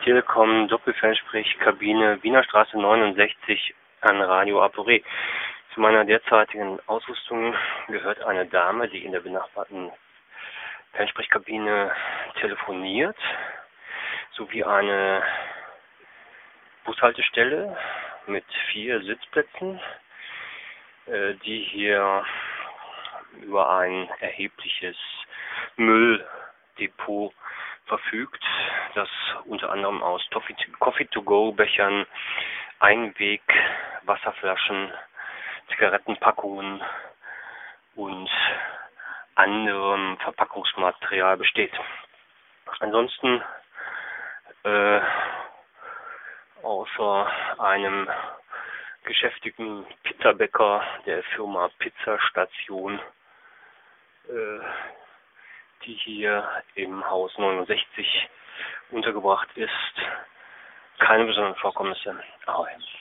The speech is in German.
Telekom Doppelfernsprechkabine Wiener Straße 69 an Radio Aporé. Zu meiner derzeitigen Ausrüstung gehört eine Dame, die in der benachbarten Fernsprechkabine telefoniert, sowie eine Bushaltestelle mit 4 Sitzplätzen, die hier über ein erhebliches Mülldepot verfügt, das unter anderem aus Coffee-to-go-Bechern, Einweg, Wasserflaschen, Zigarettenpackungen und anderem Verpackungsmaterial besteht. Ansonsten außer einem geschäftigen Pizzabäcker der Firma Pizzastation, die hier im Haus 69 untergebracht ist, keine besonderen Vorkommnisse. Ahoi.